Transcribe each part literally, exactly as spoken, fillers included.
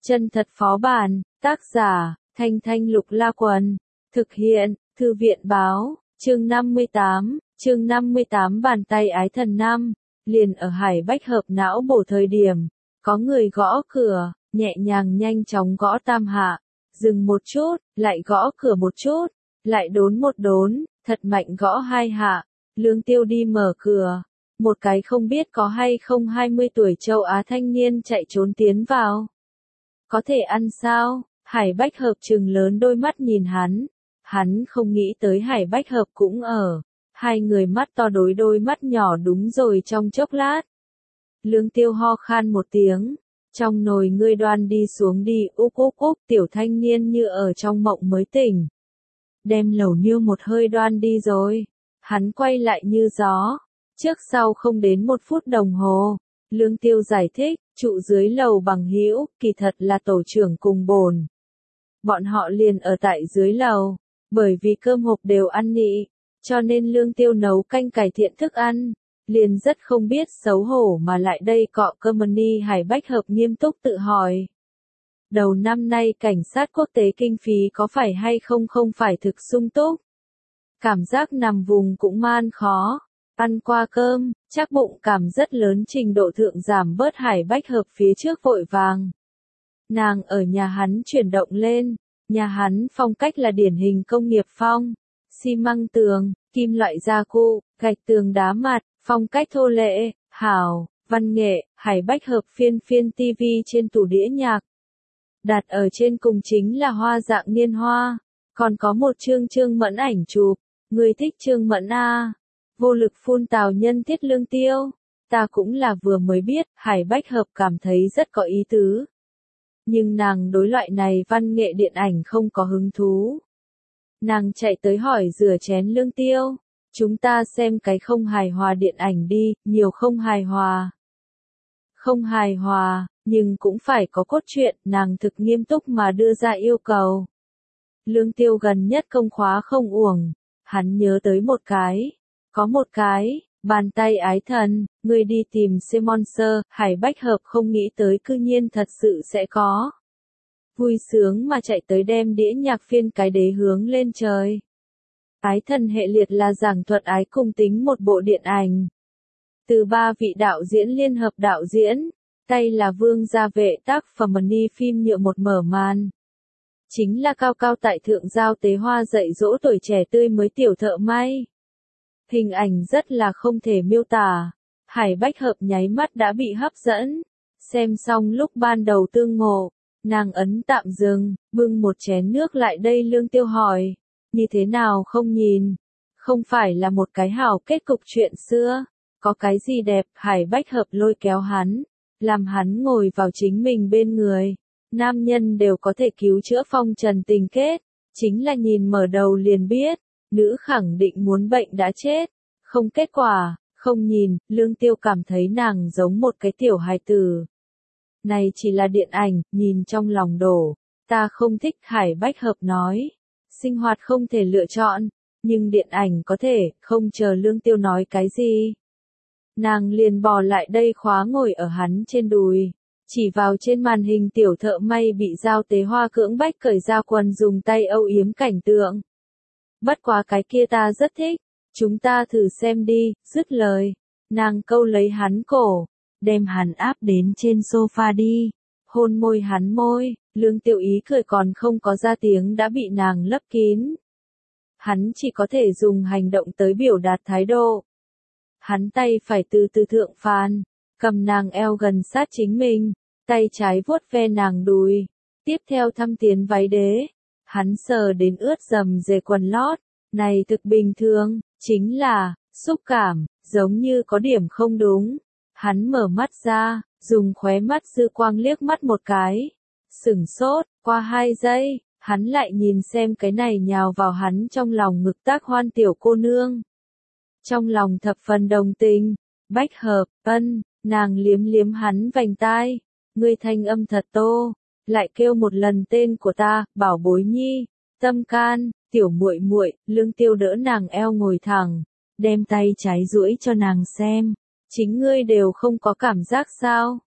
Chân thật phó bản, tác giả, Thanh Thanh Lục La Quần, thực hiện, Thư viện báo, chương năm mươi tám, chương năm mươi tám bàn tay ái thần năm, liền ở Hải Bách Hợp não bổ thời điểm, có người gõ cửa, nhẹ nhàng nhanh chóng gõ tam hạ, dừng một chút, lại gõ cửa một chút, lại đốn một đốn, thật mạnh gõ hai hạ, Lương Tiêu đi mở cửa, một cái không biết có hay không hai mươi tuổi châu Á thanh niên chạy trốn tiến vào. Có thể ăn sao? Hải Bách Hợp trừng lớn đôi mắt nhìn hắn. Hắn không nghĩ tới Hải Bách Hợp cũng ở. Hai người mắt to đối đôi mắt nhỏ đúng rồi trong chốc lát. Lương Tiêu ho khan một tiếng. Trong nồi ngươi đoan đi xuống đi, úp úp úp, tiểu thanh niên như ở trong mộng mới tỉnh. Đem lẩu niêu một hơi đoan đi rồi. Hắn quay lại như gió. Trước sau không đến một phút đồng hồ. Lương Tiêu giải thích, trụ dưới lầu bằng hữu, kỳ thật là tổ trưởng cùng bồn. Bọn họ liền ở tại dưới lầu, bởi vì cơm hộp đều ăn nị, cho nên Lương Tiêu nấu canh cải thiện thức ăn, liền rất không biết xấu hổ mà lại đây cọ cơm ni. Hải Bách Hợp nghiêm túc tự hỏi. Đầu năm nay cảnh sát quốc tế kinh phí có phải hay không không phải thực sung túc. Cảm giác nằm vùng cũng man khó. Ăn qua cơm, chắc bụng cảm rất lớn trình độ thượng giảm bớt. Hải Bách Hợp phía trước vội vàng. Nàng ở nhà hắn chuyển động lên, nhà hắn phong cách là điển hình công nghiệp phong, xi măng tường, kim loại gia cụ, gạch tường đá mặt, phong cách thô lệ, hảo, văn nghệ. Hải Bách Hợp phiên phiên tivi trên tủ đĩa nhạc. Đặt ở trên cùng chính là hoa dạng niên hoa, còn có một chương Trương Mẫn ảnh chụp, người thích Trương Mẫn a? Vô lực phun tào nhân thiết Lương Tiêu, ta cũng là vừa mới biết. Hải Bách Hợp cảm thấy rất có ý tứ. Nhưng nàng đối loại này văn nghệ điện ảnh không có hứng thú. Nàng chạy tới hỏi rửa chén Lương Tiêu, chúng ta xem cái không hài hòa điện ảnh đi, nhiều không hài hòa. Không hài hòa, nhưng cũng phải có cốt truyện, nàng thực nghiêm túc mà đưa ra yêu cầu. Lương Tiêu gần nhất công khóa không uổng, hắn nhớ tới một cái. Có một cái, bàn tay ái thần, người đi tìm Simonser. Hải Bách Hợp không nghĩ tới cư nhiên thật sự sẽ có. Vui sướng mà chạy tới đem đĩa nhạc phiên cái đế hướng lên trời. Ái thần hệ liệt là giảng thuật ái cung tính một bộ điện ảnh. Từ ba vị đạo diễn liên hợp đạo diễn, tay là Vương Gia Vệ tác phẩm ni phim nhựa một mở màn. Chính là cao cao tại thượng giao tế hoa dạy dỗ tuổi trẻ tươi mới tiểu thợ may. Hình ảnh rất là không thể miêu tả. Hải Bách Hợp nháy mắt đã bị hấp dẫn. Xem xong lúc ban đầu tương ngộ, nàng ấn tạm dừng, bưng một chén nước lại đây. Lương Tiêu hỏi, như thế nào không nhìn? Không phải là một cái hảo kết cục chuyện xưa, có cái gì đẹp? Hải Bách Hợp lôi kéo hắn, làm hắn ngồi vào chính mình bên người. Nam nhân đều có thể cứu chữa phong trần tình kết, chính là nhìn mở đầu liền biết. Nữ khẳng định muốn bệnh đã chết, không kết quả, không nhìn. Lương Tiêu cảm thấy nàng giống một cái tiểu hài tử. Này chỉ là điện ảnh, nhìn trong lòng đổ, ta không thích. Hải Bách Hợp nói, sinh hoạt không thể lựa chọn, nhưng điện ảnh có thể. Không chờ Lương Tiêu nói cái gì, nàng liền bò lại đây khóa ngồi ở hắn trên đùi, chỉ vào trên màn hình tiểu thợ may bị giao tế hoa cưỡng bách cởi ra quần dùng tay âu yếm cảnh tượng. Bất quá cái kia ta rất thích, chúng ta thử xem đi. Dứt lời, nàng câu lấy hắn cổ, đem hắn áp đến trên sofa đi, hôn môi hắn môi. Lương Tiêu ý cười còn không có ra tiếng đã bị nàng lấp kín. Hắn chỉ có thể dùng hành động tới biểu đạt thái độ. Hắn tay phải từ từ thượng phàn, cầm nàng eo gần sát chính mình, tay trái vuốt ve nàng đùi, tiếp theo thăm tiến váy đế. Hắn sờ đến ướt dầm dề quần lót, này thực bình thường, chính là, xúc cảm, giống như có điểm không đúng. Hắn mở mắt ra, dùng khóe mắt dư quang liếc mắt một cái. Sửng sốt, qua hai giây, hắn lại nhìn xem cái này nhào vào hắn trong lòng ngực tác hoan tiểu cô nương. Trong lòng thập phần đồng tình. Bách Hợp, ân, nàng liếm liếm hắn vành tai. Ngươi thanh âm thật tô. Lại kêu một lần tên của ta, bảo bối nhi, tâm can, tiểu muội muội. Lương Tiêu đỡ nàng eo ngồi thẳng, đem tay trái duỗi cho nàng xem. Chính ngươi đều không có cảm giác sao?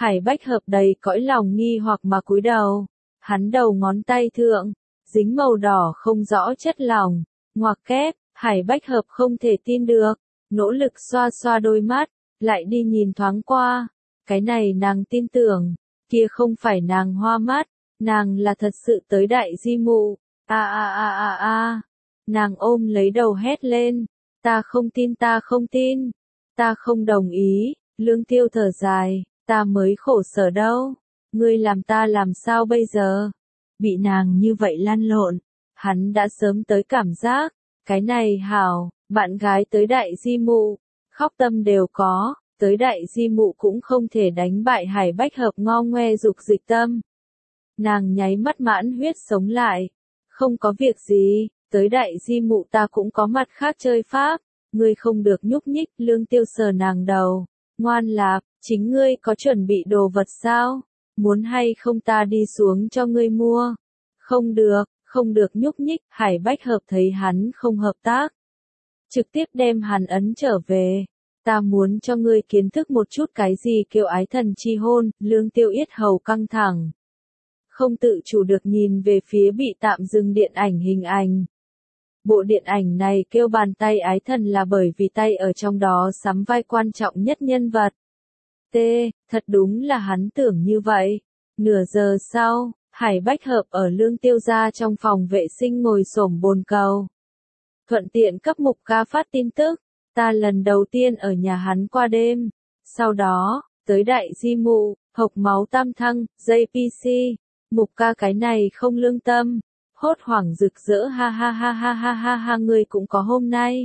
Hải Bách Hợp đầy cõi lòng nghi hoặc mà cúi đầu. Hắn đầu ngón tay thượng, dính màu đỏ không rõ chất lỏng, ngoặc kép, Hải Bách Hợp không thể tin được, nỗ lực xoa xoa đôi mắt, lại đi nhìn thoáng qua. Cái này nàng tin tưởng, kia không phải nàng hoa mắt, nàng là thật sự tới đại di mụ. A a a a a. Nàng ôm lấy đầu hét lên, ta không tin, ta không tin, ta không đồng ý. Lương Tiêu thở dài, ta mới khổ sở đâu, ngươi làm ta làm sao bây giờ? Bị nàng như vậy lăn lộn, hắn đã sớm tới cảm giác, cái này hảo, bạn gái tới đại di mụ, khóc tâm đều có, tới đại di mụ cũng không thể đánh bại Hải Bách Hợp ngo ngoe dục dịch tâm. Nàng nháy mắt mãn huyết sống lại, không có việc gì, tới đại di mụ ta cũng có mặt khác chơi pháp, ngươi không được nhúc nhích. Lương Tiêu sờ nàng đầu, ngoan lạp, chính ngươi có chuẩn bị đồ vật sao? Muốn hay không ta đi xuống cho ngươi mua? Không được, không được nhúc nhích. Hải Bách Hợp thấy hắn không hợp tác, trực tiếp đem hắn ấn trở về. Ta muốn cho ngươi kiến thức một chút cái gì kêu ái thần chi hôn. Lương Tiêu yết hầu căng thẳng, không tự chủ được nhìn về phía bị tạm dừng điện ảnh hình ảnh. Bộ điện ảnh này kêu Bàn tay ái thần là bởi vì tay ở trong đó sắm vai quan trọng nhất nhân vật. T, thật đúng là hắn tưởng như vậy. Nửa giờ sau, Hải Bách Hợp ở Lương Tiêu gia trong phòng vệ sinh ngồi xổm bồn cầu. Thuận tiện cấp Mục Ca phát tin tức, ta lần đầu tiên ở nhà hắn qua đêm. Sau đó, tới đại di mụ, hộc máu tam thăng, gi pê xê. Mục Ca cái này không lương tâm, hốt hoảng rực rỡ ha ha ha ha ha ha ha, ngươi cũng có hôm nay.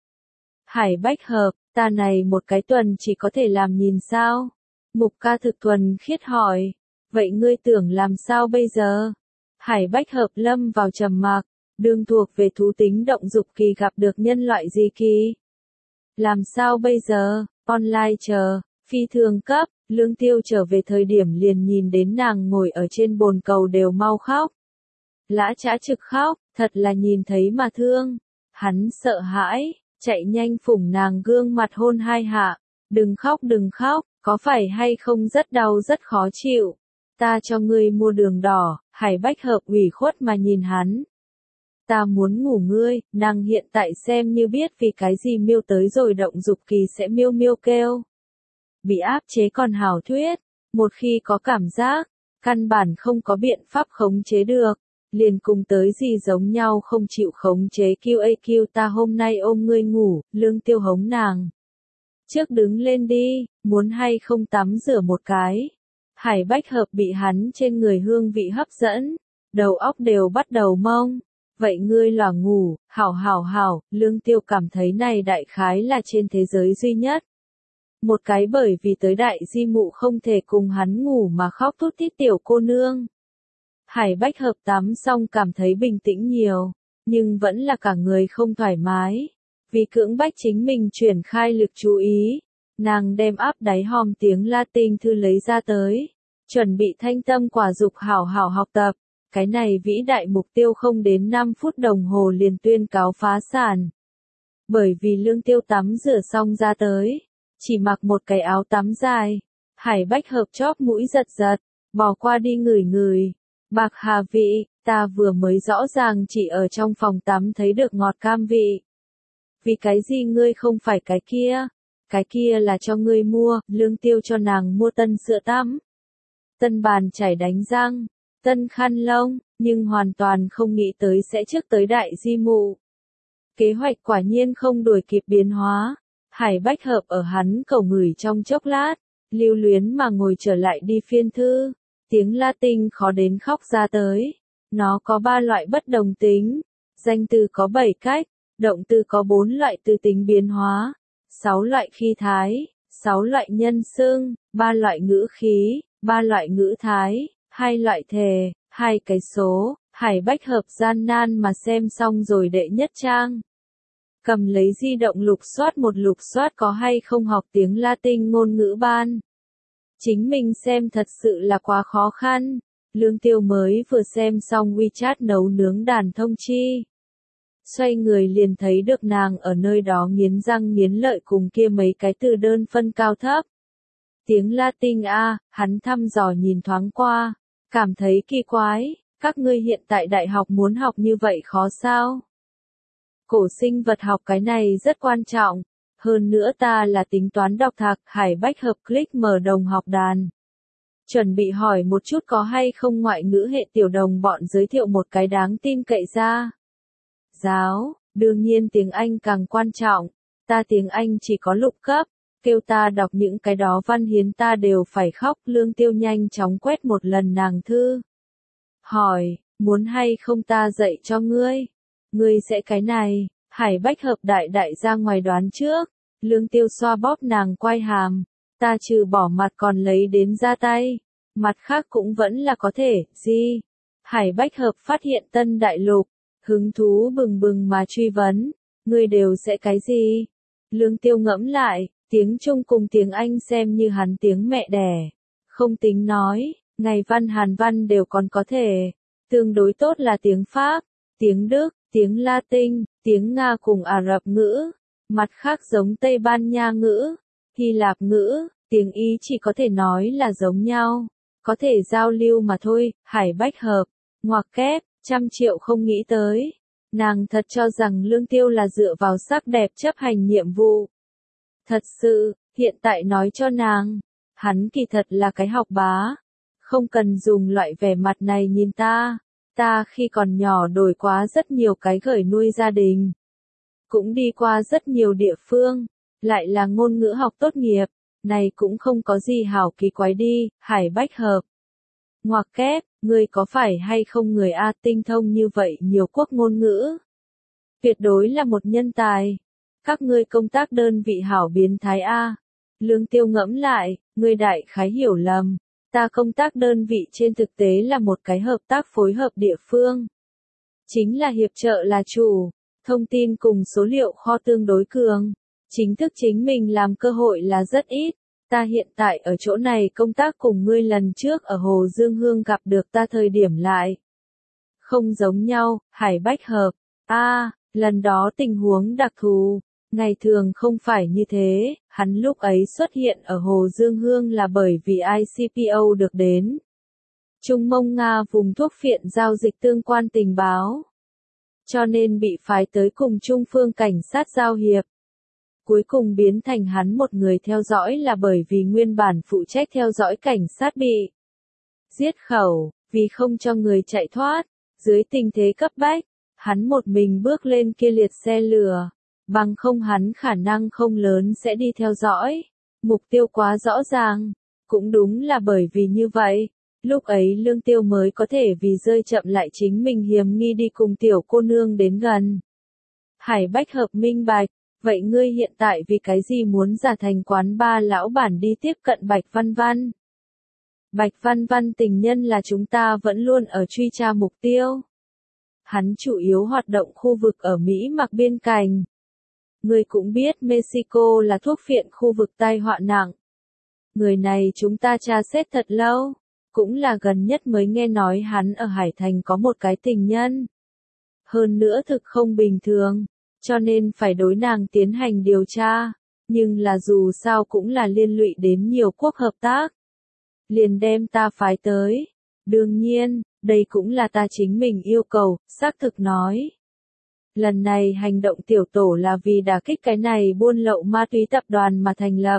Hải Bách Hợp, ta này một cái tuần chỉ có thể làm nhìn sao? Mục Ca thực thuần khiết hỏi, vậy ngươi tưởng làm sao bây giờ? Hải Bách Hợp lâm vào trầm mặc, đương thuộc về thú tính động dục kỳ gặp được nhân loại gì kỳ? Làm sao bây giờ? Online chờ, phi thường cấp. Lương Tiêu trở về thời điểm liền nhìn đến nàng ngồi ở trên bồn cầu đều mau khóc. Lã chã trực khóc, thật là nhìn thấy mà thương. Hắn sợ hãi, chạy nhanh phủng nàng gương mặt hôn hai hạ. Đừng khóc đừng khóc, có phải hay không rất đau rất khó chịu. Ta cho ngươi mua đường đỏ. Hải Bách Hợp ủy khuất mà nhìn hắn. Ta muốn ngủ ngươi. Nàng hiện tại xem như biết vì cái gì miêu tới rồi động dục kỳ sẽ miêu miêu kêu. Bị áp chế còn hảo thuyết, một khi có cảm giác, căn bản không có biện pháp khống chế được, liền cùng tới gì giống nhau không chịu khống chế. Q A Q ta hôm nay ôm ngươi ngủ. Lương Tiêu hống nàng. Trước đứng lên đi, muốn hay không tắm rửa một cái. Hải Bách Hợp bị hắn trên người hương vị hấp dẫn, đầu óc đều bắt đầu mông. Vậy ngươi lòa ngủ, hảo hảo hảo. Lương Tiêu cảm thấy này đại khái là trên thế giới duy nhất. Một cái bởi vì tới đại di mụ không thể cùng hắn ngủ mà khóc thút thít tiểu cô nương. Hải Bách Hợp tắm xong cảm thấy bình tĩnh nhiều, nhưng vẫn là cả người không thoải mái. Vì cưỡng bách chính mình chuyển khai lực chú ý, nàng đem áp đáy hòm tiếng Latin thư lấy ra tới, chuẩn bị thanh tâm quả dục hảo hảo học tập. Cái này vĩ đại mục tiêu không đến năm phút đồng hồ liền tuyên cáo phá sản. Bởi vì Lương Tiêu tắm rửa xong ra tới, chỉ mặc một cái áo tắm dài. Hải Bách Hợp chóp mũi giật giật, bỏ qua đi ngửi ngửi. Bạc hà vị, ta vừa mới rõ ràng chỉ ở trong phòng tắm thấy được ngọt cam vị. Vì cái gì ngươi không phải cái kia? Cái kia là cho ngươi mua. Lương Tiêu cho nàng mua tân sữa tắm, tân bàn chải đánh răng, tân khăn lông, nhưng hoàn toàn không nghĩ tới sẽ trước tới đại di mụ. Kế hoạch quả nhiên không đuổi kịp biến hóa. Hải Bách Hợp ở hắn cầu ngửi trong chốc lát, lưu luyến mà ngồi trở lại đi phiên thư. Tiếng Latin khó đến khóc ra tới. Nó có ba loại bất đồng tính. Danh từ có bảy cách. Động từ có bốn loại từ tính biến hóa. Sáu loại khi thái. Sáu loại nhân xưng. Ba loại ngữ khí. Ba loại ngữ thái. Hai loại thề. Hai cái số. Hải Bách Hợp gian nan mà xem xong rồi đệ nhất trang. Cầm lấy di động lục soát một lục soát có hay không học tiếng Latin ngôn ngữ ban. Chính mình xem thật sự là quá khó khăn. Lương Tiêu mới vừa xem xong WeChat nấu nướng đàn thông chi. Xoay người liền thấy được nàng ở nơi đó nghiến răng nghiến lợi cùng kia mấy cái từ đơn phân cao thấp. Tiếng Latin A, hắn thăm dò nhìn thoáng qua, cảm thấy kỳ quái, các ngươi hiện tại đại học muốn học như vậy khó sao? Cổ sinh vật học cái này rất quan trọng, hơn nữa ta là tính toán đọc thạc, Hải Bách Hợp click mở đồng học đàn. Chuẩn bị hỏi một chút có hay không ngoại ngữ hệ tiểu đồng bọn giới thiệu một cái đáng tin cậy ra. Giáo, đương nhiên tiếng Anh càng quan trọng, ta tiếng Anh chỉ có lục cấp, kêu ta đọc những cái đó văn hiến ta đều phải khóc. Lương Tiêu nhanh chóng quét một lần nàng thư. Hỏi, muốn hay không ta dạy cho ngươi? Ngươi sẽ cái này, Hải Bách Hợp đại đại ra ngoài đoán trước. Lương Tiêu xoa bóp nàng quai hàm, ta trừ bỏ mặt còn lấy đến ra tay, mặt khác cũng vẫn là có thể, gì? Hải Bách Hợp phát hiện tân đại lục, hứng thú bừng bừng mà truy vấn, ngươi đều sẽ cái gì? Lương Tiêu ngẫm lại, tiếng Trung cùng tiếng Anh xem như hắn tiếng mẹ đẻ, không tính nói, ngày văn Hàn văn đều còn có thể, tương đối tốt là tiếng Pháp, tiếng Đức, tiếng Latin, tiếng Nga cùng Ả Rập ngữ, mặt khác giống Tây Ban Nha ngữ, Hy Lạp ngữ, tiếng Ý chỉ có thể nói là giống nhau, có thể giao lưu mà thôi. Hải Bách Hợp, ngoặc kép, trăm triệu không nghĩ tới. Nàng thật cho rằng Lương Tiêu là dựa vào sắc đẹp chấp hành nhiệm vụ. Thật sự, hiện tại nói cho nàng, hắn kỳ thật là cái học bá. Không cần dùng loại vẻ mặt này nhìn ta, ta khi còn nhỏ đổi quá rất nhiều cái gởi nuôi gia đình. Cũng đi qua rất nhiều địa phương, lại là ngôn ngữ học tốt nghiệp, này cũng không có gì hảo kỳ quái đi. Hải Bách Hợp, ngoặc kép, ngươi có phải hay không người A tinh thông như vậy nhiều quốc ngôn ngữ? Tuyệt đối là một nhân tài. Các ngươi công tác đơn vị hảo biến thái A. Lương Tiêu ngẫm lại, ngươi đại khái hiểu lầm, ta công tác đơn vị trên thực tế là một cái hợp tác phối hợp địa phương. Chính là hiệp trợ là chủ, thông tin cùng số liệu kho tương đối cường, chính thức chính mình làm cơ hội là rất ít. Ta hiện tại ở chỗ này công tác cùng ngươi lần trước ở Hồ Dương Hương gặp được ta thời điểm lại. Không giống nhau. Hải Bách Hợp, a à, lần đó tình huống đặc thù, ngày thường không phải như thế, hắn lúc ấy xuất hiện ở Hồ Dương Hương là bởi vì I C P O được đến Trung Mông Nga vùng thuốc phiện giao dịch tương quan tình báo, cho nên bị phái tới cùng Trung Phương cảnh sát giao hiệp. Cuối cùng biến thành hắn một người theo dõi là bởi vì nguyên bản phụ trách theo dõi cảnh sát bị giết khẩu, vì không cho người chạy thoát, dưới tình thế cấp bách, hắn một mình bước lên kia liệt xe lửa, bằng không hắn khả năng không lớn sẽ đi theo dõi, mục tiêu quá rõ ràng, cũng đúng là bởi vì như vậy, lúc ấy Lương Tiêu mới có thể vì rơi chậm lại chính mình hiểm nghi đi cùng tiểu cô nương đến gần. Hải Bách Hợp minh bạch. Vậy ngươi hiện tại vì cái gì muốn giả thành quán ba lão bản đi tiếp cận Bạch Văn Văn? Bạch Văn Văn tình nhân là chúng ta vẫn luôn ở truy tra mục tiêu. Hắn chủ yếu hoạt động khu vực ở Mỹ mặc biên cảnh. Ngươi cũng biết Mexico là thuốc phiện khu vực tai họa nặng. Người này chúng ta tra xét thật lâu, cũng là gần nhất mới nghe nói hắn ở Hải Thành có một cái tình nhân. Hơn nữa thực không bình thường. Cho nên phải đối nàng tiến hành điều tra, nhưng là dù sao cũng là liên lụy đến nhiều quốc hợp tác. Liền đem ta phái tới. Đương nhiên, đây cũng là ta chính mình yêu cầu, xác thực nói. Lần này hành động tiểu tổ là vì đả kích cái này buôn lậu ma túy tập đoàn mà thành lập.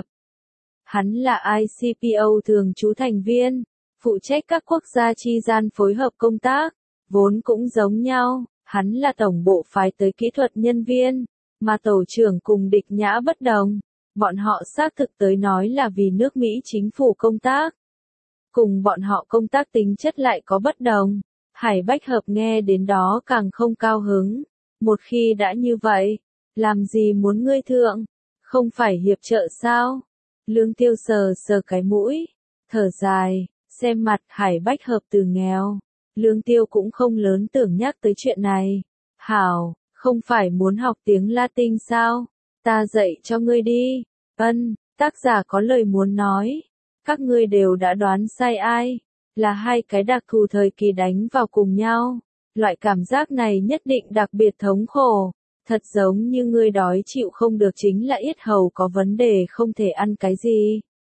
Hắn là I C P O thường trú thành viên, phụ trách các quốc gia chi gian phối hợp công tác, vốn cũng giống nhau. Hắn là tổng bộ phái tới kỹ thuật nhân viên, mà tổ trưởng cùng Địch Nhã bất đồng. Bọn họ xác thực tới nói là vì nước Mỹ chính phủ công tác. Cùng bọn họ công tác tính chất lại có bất đồng. Hải Bách Hợp nghe đến đó càng không cao hứng. Một khi đã như vậy, làm gì muốn ngươi thượng? Không phải hiệp trợ sao? Lương Tiêu sờ sờ cái mũi, thở dài, xem mặt Hải Bách Hợp từ nghèo. Lương Tiêu cũng không lớn tưởng nhắc tới chuyện này. Hảo, không phải muốn học tiếng Latin sao? Ta dạy cho ngươi đi. Ân, tác giả có lời muốn nói. Các ngươi đều đã đoán sai ai. Là hai cái đặc thù thời kỳ đánh vào cùng nhau. Loại cảm giác này nhất định đặc biệt thống khổ. Thật giống như ngươi đói chịu không được chính là yết hầu có vấn đề không thể ăn cái gì.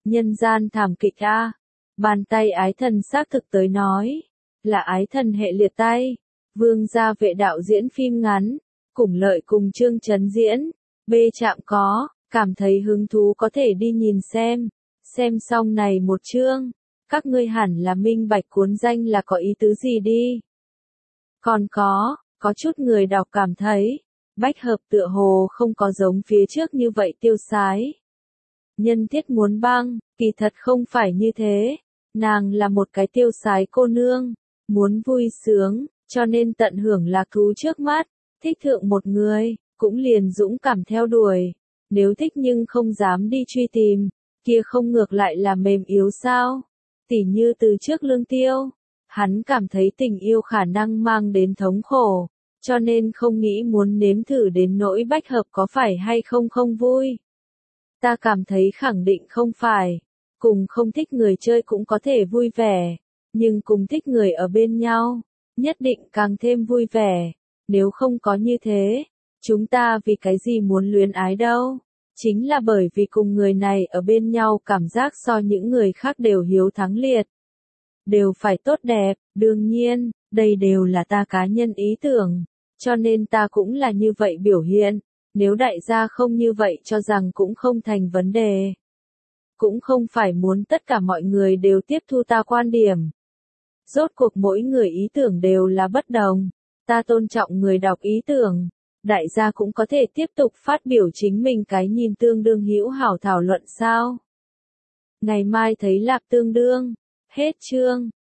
Nhân gian thảm kịch a. Bàn tay ái thần xác thực tới nói, là ái thần hệ liệt tay. Vương gia vệ đạo diễn phim ngắn, cùng lợi cùng Trương Chấn diễn, bê chạm có, cảm thấy hứng thú có thể đi nhìn xem. Xem xong này một chương, các ngươi hẳn là minh bạch cuốn danh là có ý tứ gì đi. Còn có, có chút người đọc cảm thấy, Bách Hợp tựa hồ không có giống phía trước như vậy tiêu sái. Nhân thiết muốn băng, kỳ thật không phải như thế, nàng là một cái tiêu sái cô nương, muốn vui sướng, cho nên tận hưởng lạc thú trước mắt, thích thượng một người, cũng liền dũng cảm theo đuổi, nếu thích nhưng không dám đi truy tìm, kia không ngược lại là mềm yếu sao, tỉ như từ trước Lương Tiêu, hắn cảm thấy tình yêu khả năng mang đến thống khổ, cho nên không nghĩ muốn nếm thử đến nỗi Bách Hợp có phải hay không không vui. Ta cảm thấy khẳng định không phải, cùng không thích người chơi cũng có thể vui vẻ, nhưng cùng thích người ở bên nhau, nhất định càng thêm vui vẻ, nếu không có như thế, chúng ta vì cái gì muốn luyến ái đâu, chính là bởi vì cùng người này ở bên nhau cảm giác so những người khác đều hiếu thắng liệt, đều phải tốt đẹp, đương nhiên, đây đều là ta cá nhân ý tưởng, cho nên ta cũng là như vậy biểu hiện. Nếu đại gia không như vậy cho rằng cũng không thành vấn đề. Cũng không phải muốn tất cả mọi người đều tiếp thu ta quan điểm. Rốt cuộc mỗi người ý tưởng đều là bất đồng. Ta tôn trọng người đọc ý tưởng. Đại gia cũng có thể tiếp tục phát biểu chính mình cái nhìn tương đương hữu hảo thảo luận sao. Ngày mai thấy lạp tương đương. Hết chương.